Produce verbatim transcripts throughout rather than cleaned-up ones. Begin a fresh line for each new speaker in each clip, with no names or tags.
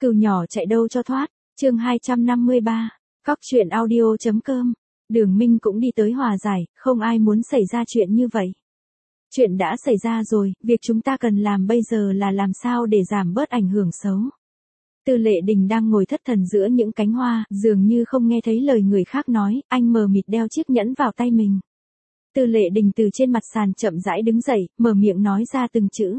Cừu nhỏ chạy đâu cho thoát, chương hai trăm năm mươi ba, Cóc truyện audio.com. Đường Minh cũng đi tới hòa giải, không ai muốn xảy ra chuyện như vậy. Chuyện đã xảy ra rồi, việc chúng ta cần làm bây giờ là làm sao để giảm bớt ảnh hưởng xấu. Tư Lệ Đình đang ngồi thất thần giữa những cánh hoa, dường như không nghe thấy lời người khác nói, anh mờ mịt đeo chiếc nhẫn vào tay mình. Tư Lệ Đình từ trên mặt sàn chậm rãi đứng dậy, mở miệng nói ra từng chữ.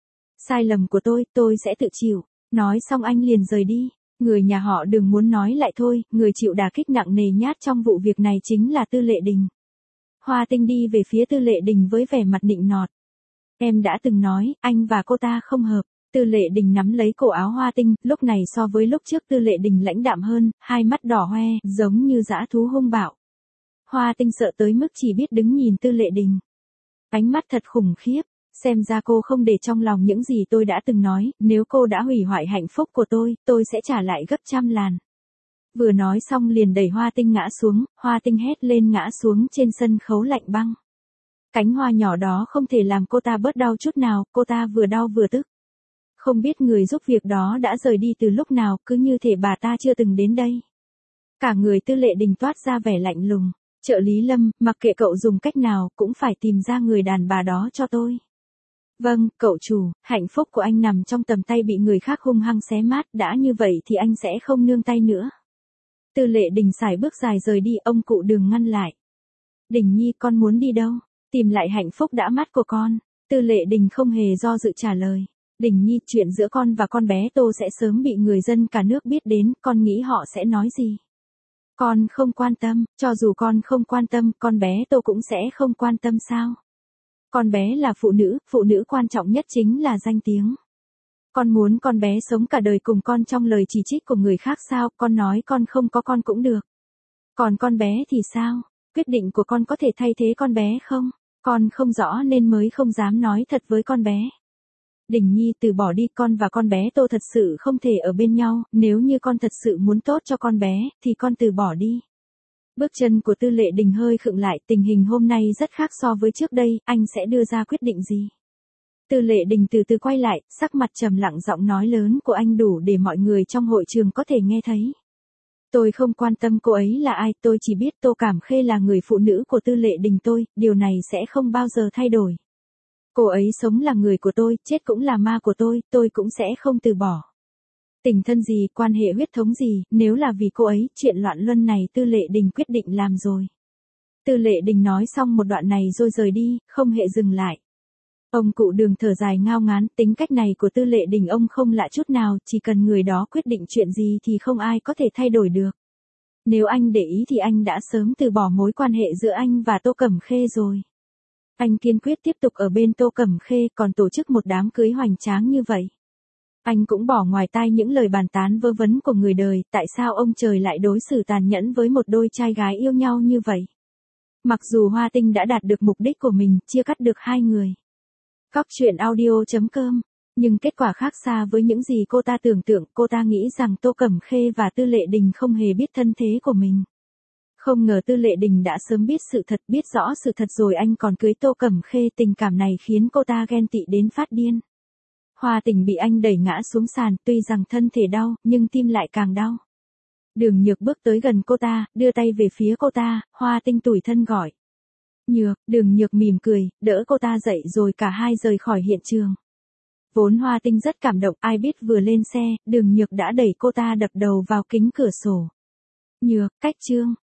Sai lầm của tôi, tôi sẽ tự chịu. Nói xong anh liền rời đi. Người nhà họ Đường muốn nói lại thôi, người chịu đả kích nặng nề nhát trong vụ việc này chính là Tư Lệ Đình. Hoa Tinh đi về phía Tư Lệ Đình với vẻ mặt nịnh nọt. Em đã từng nói, anh và cô ta không hợp. Tư Lệ Đình nắm lấy cổ áo Hoa Tinh, lúc này so với lúc trước Tư Lệ Đình lãnh đạm hơn, hai mắt đỏ hoe, giống như dã thú hung bạo. Hoa Tinh sợ tới mức chỉ biết đứng nhìn Tư Lệ Đình. Ánh mắt thật khủng khiếp. Xem ra cô không để trong lòng những gì tôi đã từng nói, nếu cô đã hủy hoại hạnh phúc của tôi, tôi sẽ trả lại gấp trăm lần. Vừa nói xong liền đẩy Hoa Tinh ngã xuống, Hoa Tinh hét lên ngã xuống trên sân khấu lạnh băng. Cánh hoa nhỏ đó không thể làm cô ta bớt đau chút nào, cô ta vừa đau vừa tức. Không biết người giúp việc đó đã rời đi từ lúc nào, cứ như thể bà ta chưa từng đến đây. Cả người Tư Lệ Đình toát ra vẻ lạnh lùng. Trợ lý Lâm, mặc kệ cậu dùng cách nào, cũng phải tìm ra người đàn bà đó cho tôi. Vâng, cậu chủ, hạnh phúc của anh nằm trong tầm tay bị người khác hung hăng xé mát, đã như vậy thì anh sẽ không nương tay nữa. Tư Lệ Đình sải bước dài rời đi, ông cụ Đường ngăn lại. Đình Nhi, con muốn đi đâu? Tìm lại hạnh phúc đã mất của con. Tư Lệ Đình không hề do dự trả lời. Đình Nhi, chuyện giữa con và con bé Tô sẽ sớm bị người dân cả nước biết đến, con nghĩ họ sẽ nói gì? Con không quan tâm, cho dù con không quan tâm, con bé Tô cũng sẽ không quan tâm sao? Con bé là phụ nữ, phụ nữ quan trọng nhất chính là danh tiếng. Con muốn con bé sống cả đời cùng con trong lời chỉ trích của người khác sao, con nói con không có con cũng được. Còn con bé thì sao? Quyết định của con có thể thay thế con bé không? Con không rõ nên mới không dám nói thật với con bé. Đình Nhi, từ bỏ đi, con và con bé Tô thật sự không thể ở bên nhau, nếu như con thật sự muốn tốt cho con bé, thì con từ bỏ đi. Bước chân của Tư Lệ Đình hơi khựng lại, tình hình hôm nay rất khác so với trước đây, anh sẽ đưa ra quyết định gì? Tư Lệ Đình từ từ quay lại, sắc mặt trầm lặng, giọng nói lớn của anh đủ để mọi người trong hội trường có thể nghe thấy. Tôi không quan tâm cô ấy là ai, tôi chỉ biết Tô Cảm Khê là người phụ nữ của Tư Lệ Đình tôi, điều này sẽ không bao giờ thay đổi. Cô ấy sống là người của tôi, chết cũng là ma của tôi, tôi cũng sẽ không từ bỏ. Tình thân gì, quan hệ huyết thống gì, nếu là vì cô ấy, chuyện loạn luân này Tư Lệ Đình quyết định làm rồi. Tư Lệ Đình nói xong một đoạn này rồi rời đi, không hề dừng lại. Ông cụ Đường thở dài ngao ngán, tính cách này của Tư Lệ Đình ông không lạ chút nào, chỉ cần người đó quyết định chuyện gì thì không ai có thể thay đổi được. Nếu anh để ý thì anh đã sớm từ bỏ mối quan hệ giữa anh và Tô Cẩm Khê rồi. Anh kiên quyết tiếp tục ở bên Tô Cẩm Khê, còn tổ chức một đám cưới hoành tráng như vậy. Anh cũng bỏ ngoài tai những lời bàn tán vớ vẩn của người đời, tại sao ông trời lại đối xử tàn nhẫn với một đôi trai gái yêu nhau như vậy. Mặc dù Hoa Tinh đã đạt được mục đích của mình, chia cắt được hai người. Cóc truyện audio.com. Nhưng kết quả khác xa với những gì cô ta tưởng tượng, cô ta nghĩ rằng Tô Cẩm Khê và Tư Lệ Đình không hề biết thân thế của mình. Không ngờ Tư Lệ Đình đã sớm biết sự thật, biết rõ sự thật rồi anh còn cưới Tô Cẩm Khê, tình cảm này khiến cô ta ghen tị đến phát điên. Hoa Tình bị anh đẩy ngã xuống sàn, tuy rằng thân thể đau, nhưng tim lại càng đau. Đường Nhược bước tới gần cô ta, đưa tay về phía cô ta, Hoa Tinh tủi thân gọi. Nhược, Đường Nhược mỉm cười, đỡ cô ta dậy rồi cả hai rời khỏi hiện trường. Vốn Hoa Tinh rất cảm động, ai biết vừa lên xe, Đường Nhược đã đẩy cô ta đập đầu vào kính cửa sổ. Nhược, cách chương.